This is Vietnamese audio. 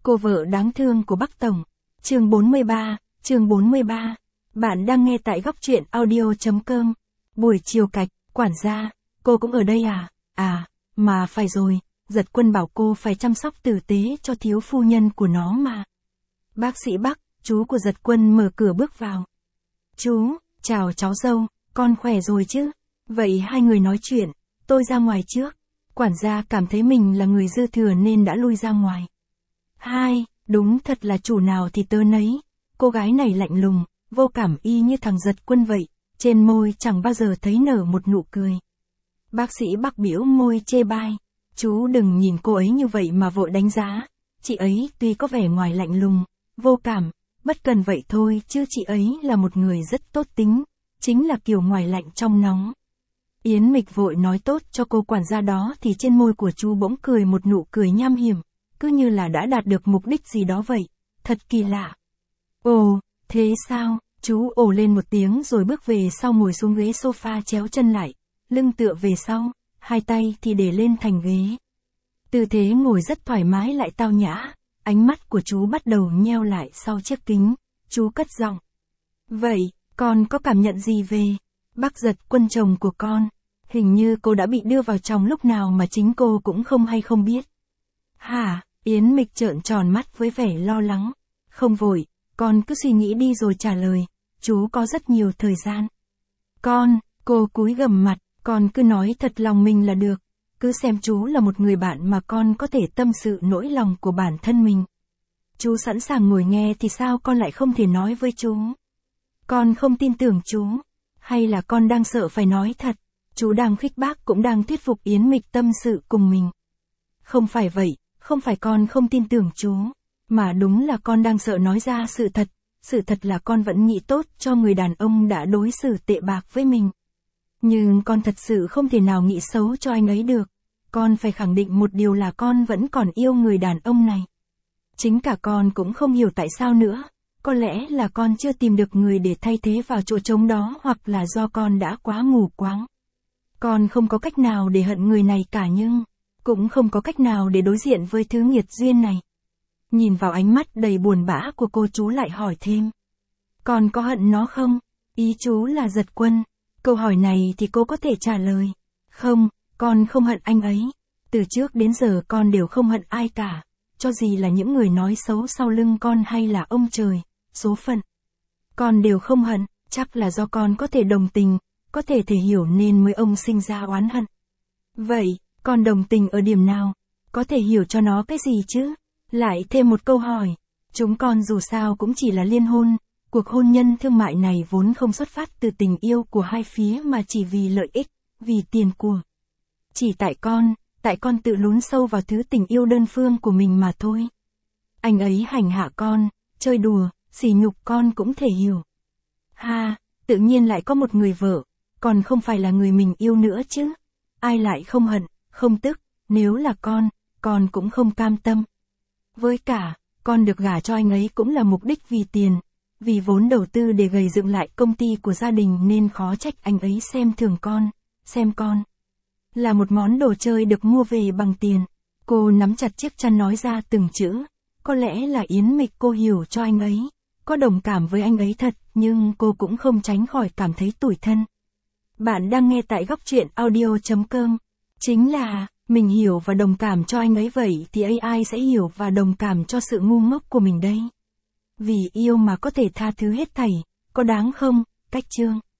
Cô vợ đáng thương của Bắc Tổng. Chương 43. Bạn đang nghe tại góc truyện audio.com. Buổi chiều cạch, quản gia, cô cũng ở đây à? À, mà phải rồi, Giật Quân bảo cô phải chăm sóc tử tế cho thiếu phu nhân của nó mà. Bác sĩ Bắc, chú của Giật Quân mở cửa bước vào. Chú, chào cháu dâu, con khỏe rồi chứ? Vậy hai người nói chuyện, tôi ra ngoài trước. Quản gia cảm thấy mình là người dư thừa nên đã lui ra ngoài. Hai, đúng thật là chủ nào thì tớ nấy. Cô gái này lạnh lùng, vô cảm y như thằng Giật Quân vậy, trên môi chẳng bao giờ thấy nở một nụ cười. Bác sĩ Bắc bĩu môi chê bai. Chú đừng nhìn cô ấy như vậy mà vội đánh giá. Chị ấy tuy có vẻ ngoài lạnh lùng, vô cảm, bất cần vậy thôi chứ chị ấy là một người rất tốt tính, chính là kiểu ngoài lạnh trong nóng. Yến Mịch vội nói tốt cho cô quản gia đó thì trên môi của chú bỗng cười một nụ cười nham hiểm, cứ như là đã đạt được mục đích gì đó vậy, thật kỳ lạ. Ồ, thế sao? Chú ồ lên một tiếng rồi bước về sau ngồi xuống ghế sofa chéo chân lại, lưng tựa về sau, hai tay thì để lên thành ghế. Tư thế ngồi rất thoải mái lại tao nhã, ánh mắt của chú bắt đầu nheo lại sau chiếc kính, chú cất giọng. Vậy, con có cảm nhận gì về Bác Giật Quân chồng của con? Hình như cô đã bị đưa vào chồng lúc nào mà chính cô cũng không hay không biết. Hả? Yến Mịch trợn tròn mắt với vẻ lo lắng. Không vội, con cứ suy nghĩ đi rồi trả lời, chú có rất nhiều thời gian. Cô cúi gằm mặt, con cứ nói thật lòng mình là được, cứ xem chú là một người bạn mà con có thể tâm sự nỗi lòng của bản thân mình. Chú sẵn sàng ngồi nghe thì sao con lại không thể nói với chú? Con không tin tưởng chú, hay là con đang sợ phải nói thật? Chú đang khích bác cũng đang thuyết phục Yến Mịch tâm sự cùng mình. Không phải vậy, không phải con không tin tưởng chú, mà đúng là con đang sợ nói ra sự thật là con vẫn nghĩ tốt cho người đàn ông đã đối xử tệ bạc với mình. Nhưng con thật sự không thể nào nghĩ xấu cho anh ấy được, con phải khẳng định một điều là con vẫn còn yêu người đàn ông này. Chính cả con cũng không hiểu tại sao nữa, có lẽ là con chưa tìm được người để thay thế vào chỗ trống đó hoặc là do con đã quá mù quáng. Con không có cách nào để hận người này cả nhưng cũng không có cách nào để đối diện với thứ nghiệt duyên này. Nhìn vào ánh mắt đầy buồn bã của cô chú lại hỏi thêm. Con có hận nó không? Ý chú là Giật Quân. Câu hỏi này thì cô có thể trả lời. Không, con không hận anh ấy. Từ trước đến giờ con đều không hận ai cả. Cho gì là những người nói xấu sau lưng con hay là ông trời, số phận. Con đều không hận, chắc là do con có thể đồng tình, có thể hiểu nên mới ông sinh ra oán hận. Vậy, con đồng tình ở điểm nào? Có thể hiểu cho nó cái gì chứ? Lại thêm một câu hỏi. Chúng con dù sao cũng chỉ là liên hôn. Cuộc hôn nhân thương mại này vốn không xuất phát từ tình yêu của hai phía mà chỉ vì lợi ích, vì tiền của. Chỉ tại con tự lún sâu vào thứ tình yêu đơn phương của mình mà thôi. Anh ấy hành hạ con, chơi đùa, sỉ nhục con cũng thể hiểu. Ha, tự nhiên lại có một người vợ, còn không phải là người mình yêu nữa chứ. Ai lại không hận, không tức, nếu là con cũng không cam tâm. Với cả, con được gả cho anh ấy cũng là mục đích vì tiền, vì vốn đầu tư để gầy dựng lại công ty của gia đình nên khó trách anh ấy xem thường con, xem con là một món đồ chơi được mua về bằng tiền. Cô nắm chặt chiếc chăn nói ra từng chữ, có lẽ là Yến Mịch cô hiểu cho anh ấy, có đồng cảm với anh ấy thật, nhưng cô cũng không tránh khỏi cảm thấy tủi thân. Bạn đang nghe tại góc truyện audio.com. Chính là, mình hiểu và đồng cảm cho anh ấy vậy thì AI sẽ hiểu và đồng cảm cho sự ngu ngốc của mình đây. Vì yêu mà có thể tha thứ hết thảy, có đáng không? Cách chương